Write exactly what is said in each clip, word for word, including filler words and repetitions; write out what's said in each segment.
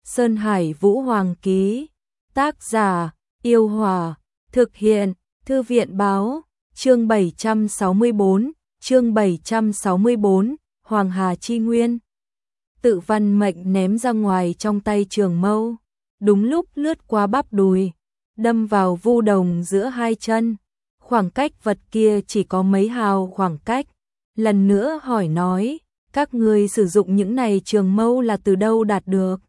Sơn Hải Vũ Hoàng ký. Tác giả: Yêu Hòa. Thực hiện: Thư viện báo. Chương bảy trăm sáu mươi bốn, chương bảy trăm sáu mươi bốn, Hoàng Hà Chi Nguyên. Tự văn mệnh ném ra ngoài trong tay Trường Mâu, đúng lúc lướt qua bắp đùi, đâm vào Vu Đồng giữa hai chân. Khoảng cách vật kia chỉ có mấy hào khoảng cách. Lần nữa hỏi nói, các ngươi sử dụng những này trường mâu là từ đâu đạt được?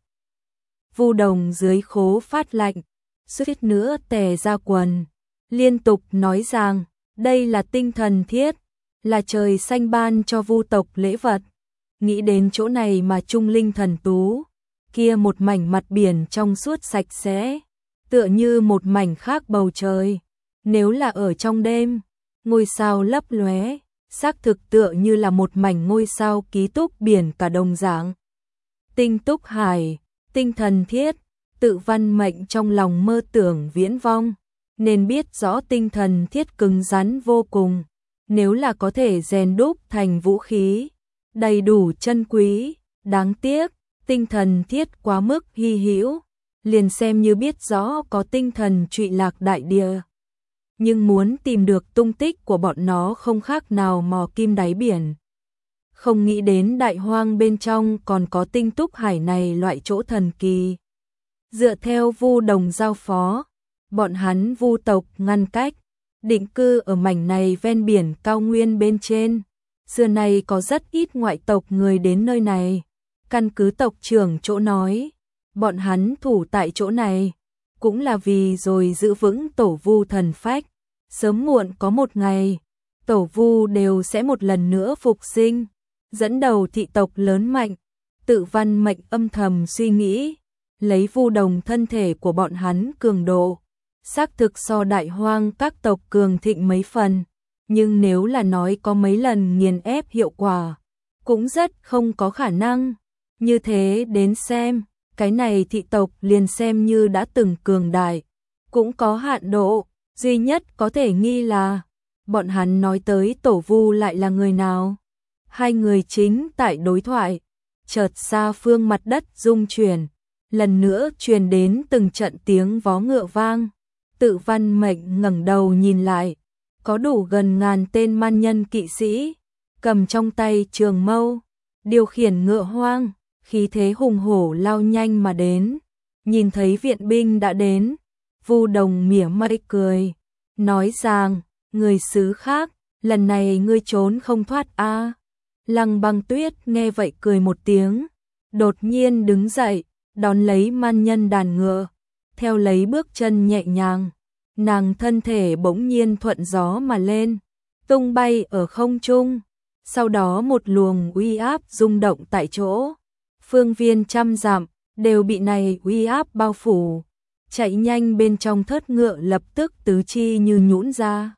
Vu Đồng dưới khố phát lạnh, suýt nữa tè ra quần, liên tục nói rằng, đây là tinh thần thiết, là trời xanh ban cho Vu tộc lễ vật. Nghĩ đến chỗ này mà trung linh thần tú, kia một mảnh mặt biển trong suốt sạch sẽ, tựa như một mảnh khác bầu trời. Nếu là ở trong đêm, ngôi sao lấp lóe, xác thực tựa như là một mảnh ngôi sao ký túc biển cả đồng dạng. Tinh túc hải, tinh thần thiết, tự văn mệnh trong lòng mơ tưởng viễn vong, nên biết rõ tinh thần thiết cứng rắn vô cùng. Nếu là có thể rèn đúc thành vũ khí, đầy đủ chân quý, đáng tiếc, tinh thần thiết quá mức hy hữu, liền xem như biết rõ có tinh thần trụy lạc đại địa. Nhưng muốn tìm được tung tích của bọn nó không khác nào mò kim đáy biển. Không nghĩ đến đại hoang bên trong còn có tinh túc hải này loại chỗ thần kỳ. Dựa theo Vu Đồng giao phó, bọn hắn Vu tộc ngăn cách, định cư ở mảnh này ven biển cao nguyên bên trên. Xưa nay có rất ít ngoại tộc người đến nơi này. Căn cứ tộc trưởng chỗ nói, bọn hắn thủ tại chỗ này, cũng là vì rồi giữ vững tổ Vu thần phách. Sớm muộn có một ngày, tổ Vu đều sẽ một lần nữa phục sinh, dẫn đầu thị tộc lớn mạnh. Tự văn mệnh âm thầm suy nghĩ, lấy Vu Đồng thân thể của bọn hắn cường độ, xác thực so đại hoang các tộc cường thịnh mấy phần. Nhưng nếu là nói có mấy lần nghiền ép hiệu quả, cũng rất không có khả năng. Như thế đến xem, cái này thị tộc liền xem như đã từng cường đại, cũng có hạn độ. Duy nhất có thể nghi là, bọn hắn nói tới tổ Vu lại là người nào? Hai người chính tại đối thoại, chợt xa phương mặt đất rung chuyển, lần nữa truyền đến từng trận tiếng vó ngựa vang. Tự văn mệnh ngẩng đầu nhìn lại, có đủ gần ngàn tên man nhân kỵ sĩ, cầm trong tay trường mâu, điều khiển ngựa hoang, khí thế hùng hổ lao nhanh mà đến. Nhìn thấy viện binh đã đến, Vu Đồng mỉa mai cười, nói rằng, người xứ khác, lần này ngươi trốn không thoát a. À. Lăng Băng Tuyết nghe vậy cười một tiếng, đột nhiên đứng dậy, đón lấy man nhân đàn ngựa, theo lấy bước chân nhẹ nhàng, nàng thân thể bỗng nhiên thuận gió mà lên, tung bay ở không trung, sau đó một luồng uy áp rung động tại chỗ, phương viên trăm dặm đều bị này uy áp bao phủ. Chạy nhanh bên trong thớt ngựa lập tức tứ chi như nhũn ra,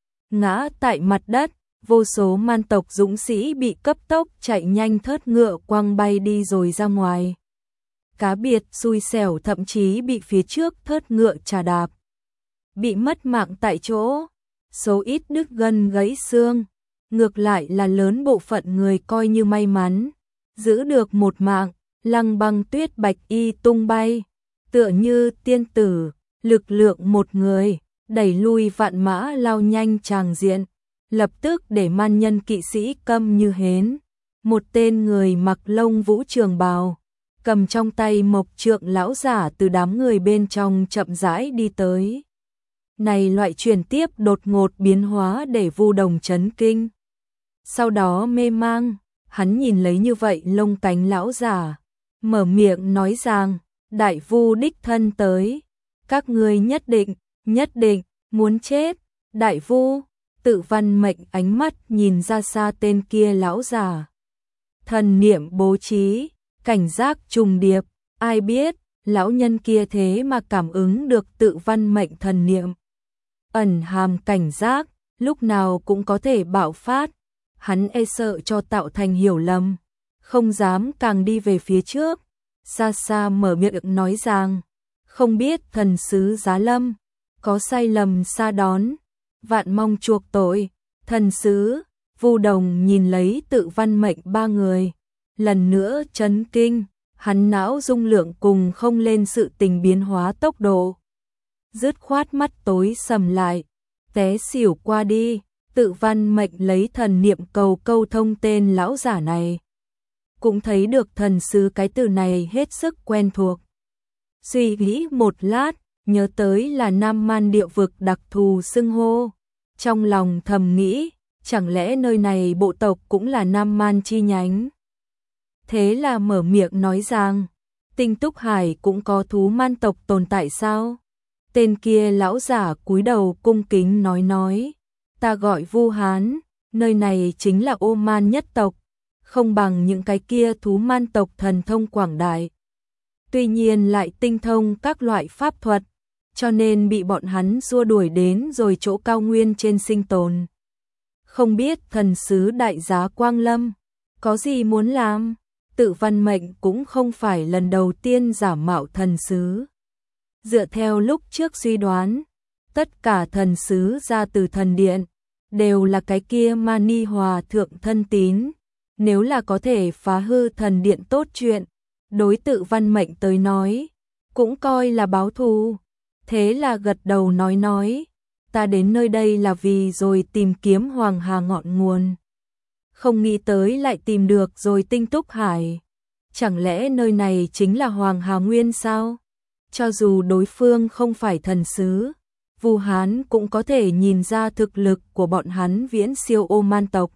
ngã tại mặt đất. Vô số man tộc dũng sĩ bị cấp tốc chạy nhanh thớt ngựa quăng bay đi rồi ra ngoài. Cá biệt xui xẻo thậm chí bị phía trước thớt ngựa trà đạp, bị mất mạng tại chỗ. Số ít đứt gân gãy xương, ngược lại là lớn bộ phận người coi như may mắn, giữ được một mạng. Lăng Băng Tuyết bạch y tung bay, tựa như tiên tử, lực lượng một người, đẩy lui vạn mã lao nhanh tràng diện, lập tức để man nhân kỵ sĩ câm như hến. Một tên người mặc lông vũ trường bào, cầm trong tay mộc trượng lão giả từ đám người bên trong chậm rãi đi tới. Này loại chuyển tiếp đột ngột biến hóa để Vu Đồng chấn kinh. Sau đó mê mang, hắn nhìn lấy như vậy lông cánh lão giả, mở miệng nói rằng, đại Vu đích thân tới, các ngươi nhất định, nhất định, muốn chết. Đại Vu, tự văn mệnh ánh mắt nhìn ra xa tên kia lão giả. Thần niệm bố trí, cảnh giác trùng điệp, ai biết, lão nhân kia thế mà cảm ứng được tự văn mệnh thần niệm. Ẩn hàm cảnh giác, lúc nào cũng có thể bạo phát, hắn e sợ cho tạo thành hiểu lầm, không dám càng đi về phía trước. Xa xa mở miệng nói rằng, không biết thần sứ giá lâm, có sai lầm xa đón, vạn mong chuộc tội. Thần sứ, Vu Đồng nhìn lấy tự văn mệnh ba người, lần nữa chấn kinh, hắn não dung lượng cùng không lên sự tình biến hóa tốc độ. Dứt khoát mắt tối sầm lại, té xỉu qua đi, Tự Văn Mệnh lấy thần niệm cầu câu thông tên lão giả này. Cũng thấy được thần sứ cái từ này hết sức quen thuộc. Suy nghĩ một lát, nhớ tới là Nam Man địa vực đặc thù xưng hô. Trong lòng thầm nghĩ, chẳng lẽ nơi này bộ tộc cũng là Nam Man chi nhánh. Thế là mở miệng nói rằng, Tinh Túc Hải cũng có thú man tộc tồn tại sao? Tên kia lão giả cúi đầu cung kính nói nói, ta gọi Vu Hán, nơi này chính là Ô Man nhất tộc, không bằng những cái kia thú man tộc thần thông quảng đại. Tuy nhiên lại tinh thông các loại pháp thuật, cho nên bị bọn hắn xua đuổi đến rồi chỗ cao nguyên trên sinh tồn. Không biết thần sứ đại giá Quang Lâm, có gì muốn làm? Tự Văn Mệnh cũng không phải lần đầu tiên giả mạo thần sứ. Dựa theo lúc trước suy đoán, tất cả thần sứ ra từ thần điện, đều là cái kia Mani Hòa thượng thân tín. Nếu là có thể phá hư thần điện tốt chuyện, đối Tự Văn Mệnh tới nói, cũng coi là báo thù. Thế là gật đầu nói nói, ta đến nơi đây là vì rồi tìm kiếm Hoàng Hà ngọn nguồn. Không nghĩ tới lại tìm được rồi Tinh Túc Hải. Chẳng lẽ nơi này chính là Hoàng Hà Nguyên sao? Cho dù đối phương không phải thần sứ, Vu Hán cũng có thể nhìn ra thực lực của bọn hắn viễn siêu Ô Man tộc.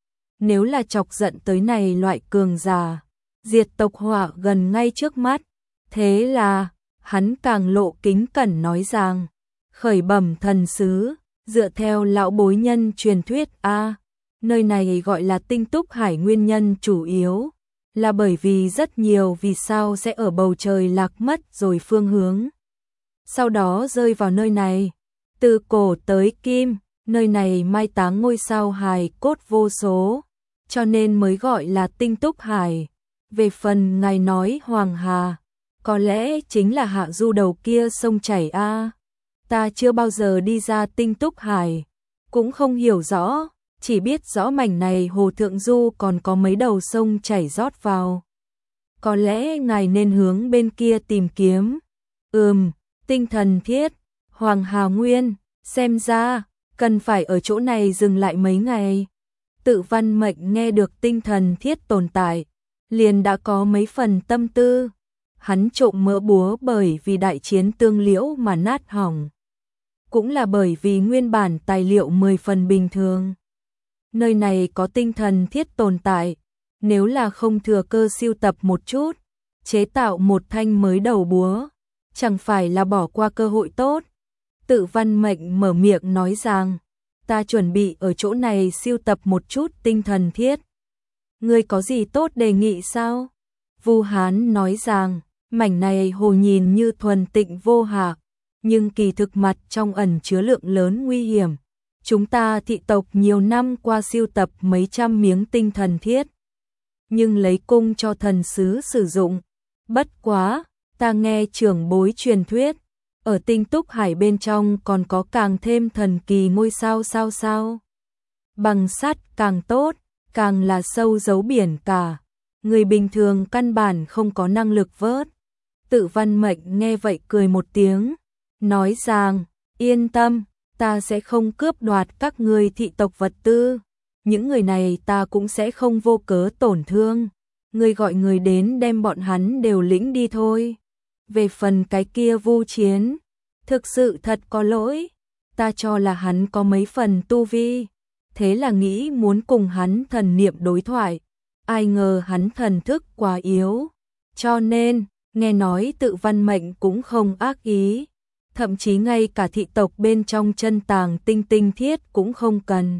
Nếu là chọc giận tới này loại cường giả, diệt tộc họa gần ngay trước mắt, thế là hắn càng lộ kính cẩn nói rằng, khởi bẩm thần sứ, dựa theo lão bối nhân truyền thuyết a, nơi này gọi là Tinh Túc Hải nguyên nhân chủ yếu là bởi vì rất nhiều vì sao sẽ ở bầu trời lạc mất rồi phương hướng. Sau đó rơi vào nơi này, từ cổ tới kim, nơi này mai táng ngôi sao hài cốt vô số, cho nên mới gọi là Tinh Túc Hải. Về phần ngài nói Hoàng Hà, có lẽ chính là hạ du đầu kia sông chảy a. Ta chưa bao giờ đi ra Tinh Túc Hải, cũng không hiểu rõ, chỉ biết rõ mảnh này hồ thượng du còn có mấy đầu sông chảy rót vào. Có lẽ ngài nên hướng bên kia tìm kiếm. Ừm, tinh thần thiết, Hoàng Hà Nguyên, xem ra cần phải ở chỗ này dừng lại mấy ngày. Tự Văn Mệnh nghe được tinh thần thiết tồn tại, liền đã có mấy phần tâm tư. Hắn trộm mỡ búa bởi vì đại chiến tương liễu mà nát hỏng. Cũng là bởi vì nguyên bản tài liệu mười phần bình thường. Nơi này có tinh thần thiết tồn tại, nếu là không thừa cơ siêu tập một chút, chế tạo một thanh mới đầu búa, chẳng phải là bỏ qua cơ hội tốt. Tự Văn Mệnh mở miệng nói rằng, ta chuẩn bị ở chỗ này siêu tập một chút tinh thần thiết. Ngươi có gì tốt đề nghị sao? Vu Hán nói rằng, mảnh này hồ nhìn như thuần tịnh vô hạc, nhưng kỳ thực mặt trong ẩn chứa lượng lớn nguy hiểm. Chúng ta thị tộc nhiều năm qua siêu tập mấy trăm miếng tinh thần thiết, nhưng lấy cung cho thần sứ sử dụng. Bất quá, ta nghe trưởng bối truyền thuyết, ở Tinh Túc Hải bên trong còn có càng thêm thần kỳ ngôi sao sao sao. Bằng sắt càng tốt, càng là sâu giấu biển cả. Người bình thường căn bản không có năng lực vớt. Tự Văn Mệnh nghe vậy cười một tiếng, nói rằng, yên tâm, ta sẽ không cướp đoạt các ngươi thị tộc vật tư. Những người này ta cũng sẽ không vô cớ tổn thương. Ngươi gọi người đến đem bọn hắn đều lĩnh đi thôi. Về phần cái kia Vu Chiến, thực sự thật có lỗi. Ta cho là hắn có mấy phần tu vi, thế là nghĩ muốn cùng hắn thần niệm đối thoại. Ai ngờ hắn thần thức quá yếu, cho nên, nghe nói Tự Văn Mệnh cũng không ác ý. Thậm chí ngay cả thị tộc bên trong chân tàng tinh tinh thiết cũng không cần.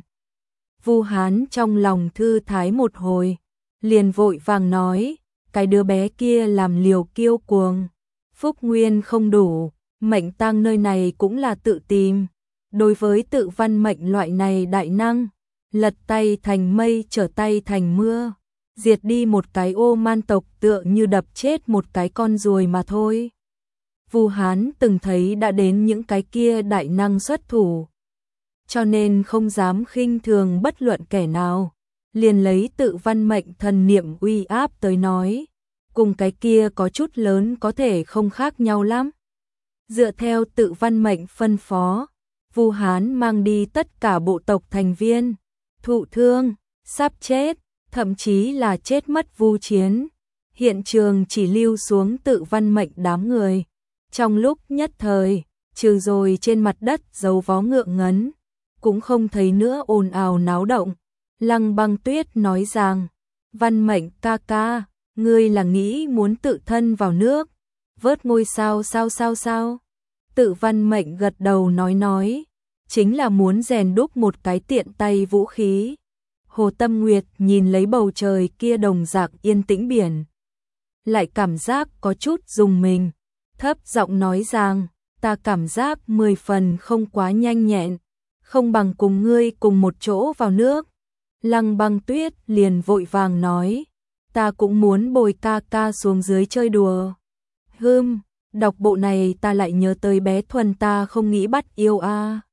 Vu Hán trong lòng thư thái một hồi, liền vội vàng nói, cái đứa bé kia làm liều kiêu cuồng, phúc nguyên không đủ, mệnh tang nơi này cũng là tự tìm. Đối với Tự Văn Mệnh loại này đại năng, lật tay thành mây trở tay thành mưa, diệt đi một cái Ô Man tộc tựa như đập chết một cái con ruồi mà thôi. Vu Hán từng thấy đã đến những cái kia đại năng xuất thủ, cho nên không dám khinh thường bất luận kẻ nào, liền lấy Tự Văn Mệnh thần niệm uy áp tới nói, cùng cái kia có chút lớn có thể không khác nhau lắm. Dựa theo tự văn mệnh phân phó, Vu Hán mang đi tất cả bộ tộc thành viên, thụ thương, sắp chết, thậm chí là chết mất vu chiến. Hiện trường chỉ lưu xuống tự văn mệnh đám người. Trong lúc nhất thời, trừ rồi trên mặt đất dấu vó ngượng ngấn, cũng không thấy nữa ồn ào náo động. Lăng Băng Tuyết nói rằng, văn mệnh ca ca, ngươi là nghĩ muốn tự thân vào nước, vớt ngôi sao sao sao sao. Tự văn mệnh gật đầu nói nói, chính là muốn rèn đúc một cái tiện tay vũ khí. Hồ Tâm Nguyệt nhìn lấy bầu trời kia đồng dạng yên tĩnh biển, lại cảm giác có chút rùng mình, thấp giọng nói rằng, ta cảm giác mười phần không quá nhanh nhẹn, không bằng cùng ngươi cùng một chỗ vào nước. Lăng Băng Tuyết liền vội vàng nói, ta cũng muốn bồi ca ca xuống dưới chơi đùa. Hừm, đọc bộ này ta lại nhớ tới bé Thuần ta không nghĩ bắt yêu a. À.